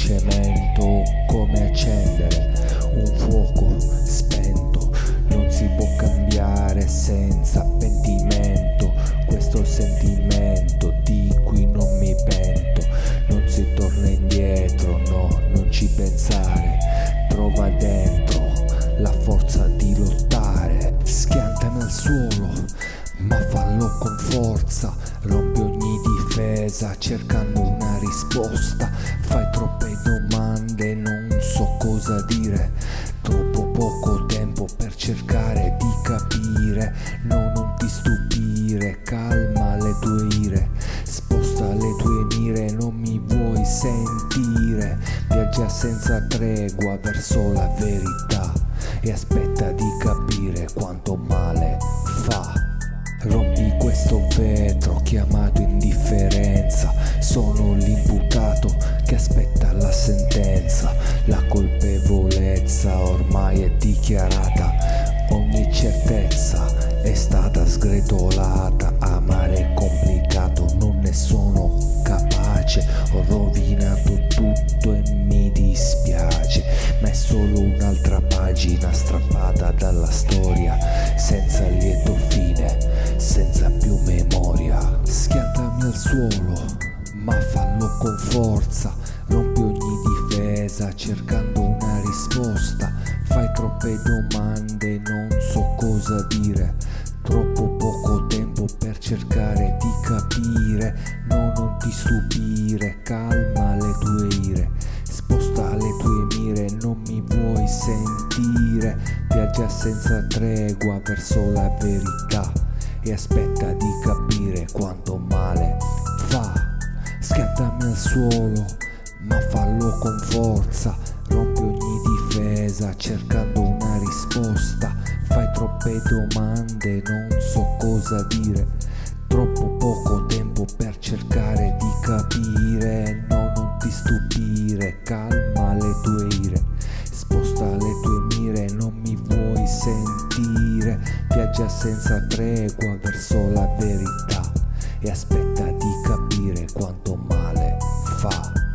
cemento, come accendere un fuoco spento. Non si può cambiare senza pentimento questo sentimento di cui non mi pento. Non si torna indietro, no, non ci pensare. Trova dentro la forza di lottare. Schiantami al suolo, ma fallo con forza. Rompi ogni difesa cercando una risposta. Fai troppe domande, non so cosa dire. Troppo poco tempo per cercare di capire. No, non ti stupire, calma le tue ire. Sposta le tue mire, non mi vuoi sentire. Viaggia senza tregua verso la verità e aspetta di capire quanto male fa. Rompi questo vetro chiamato indifferenza. Sono l'imputato che aspetta la sentenza. La colpevolezza ormai è dichiarata. Ogni certezza è stata sgretolata. Amare è complicato, non ne sono capace. Ho rovinato tutto e mi dispiace, ma è solo un'altra pagina strappata dalla storia, senza lieto fine, senza più memoria. Schiantami al suolo, ma fallo con forza. Rompi ogni difesa cercando una risposta. Fai troppe domande, non so cosa dire. Troppo poco tempo per cercare di capire. No, non ti stupire, calma le tue ire. Sposta le tue mire, non mi vuoi sentire. Viaggia senza tregua verso la verità e aspetta di capire quanto male fa. Schiantami al suolo, ma fallo con forza. Rompi ogni difesa cercando una risposta. Fai troppe domande, non so cosa dire. Troppo poco tempo per cercare di capire. No, non ti stupire, calma le tue ire. Sposta le tue mire, non mi vuoi sentire. Viaggia senza tregua verso la verità e aspetta di capire quanto male fa.